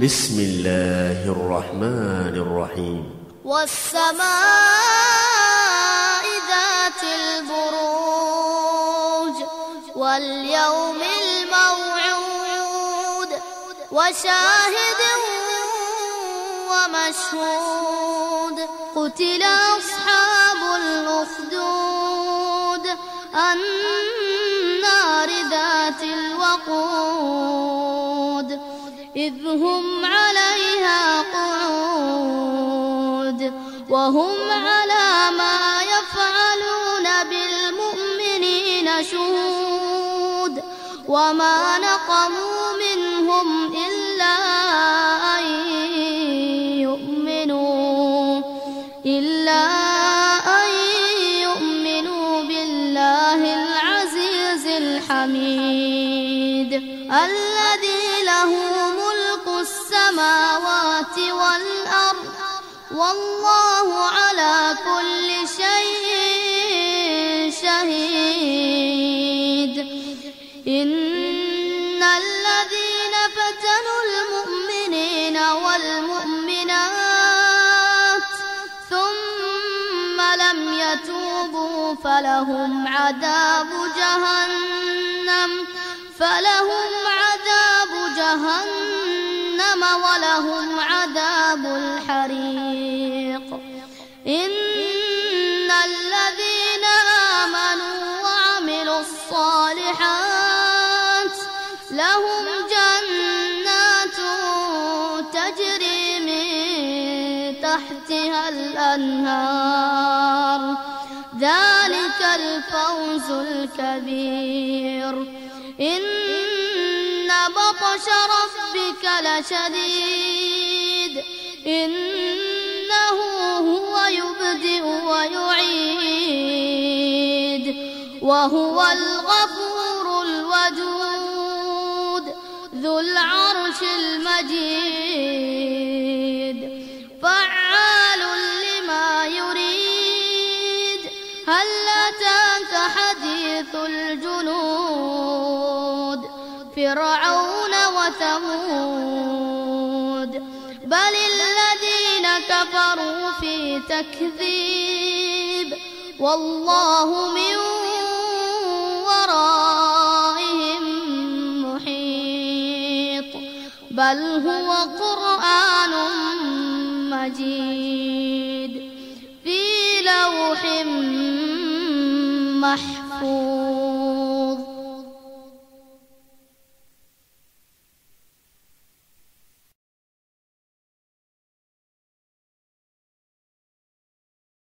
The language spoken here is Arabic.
بسم الله الرحمن الرحيم. والسماء ذات البروج واليوم الموعود وشاهد ومشهود. قتل أصحاب الأخدود النار ذات الوقود إذ هم عليها قعود وهم على ما يفعلون بالمؤمنين شهود. وما نقموا منهم إلا أن يؤمنوا بالله العزيز الحميد الذي له ملك السماوات والأرض والله على كل شيء شهيد. إن الذين فتنوا المؤمنين والمؤمنات ثم لم يتوبوا فلهم عذاب جهنم ولهم عذاب الحريق. إن الذين آمنوا وعملوا الصالحات لهم جنات تجري من تحتها الأنهار ذلك الفوز الكبير. إن بطش ربك لشديد إنه هو يبدئ ويعيد وهو الغفور الودود ذو العرش المجيد فعال لما يريد. هل أتاك حديث الجنود فرعون وثمود بل الذين كفروا في تكذيب والله من ورائهم محيط. بل هو قرآن مجيد في لوح محفوظ.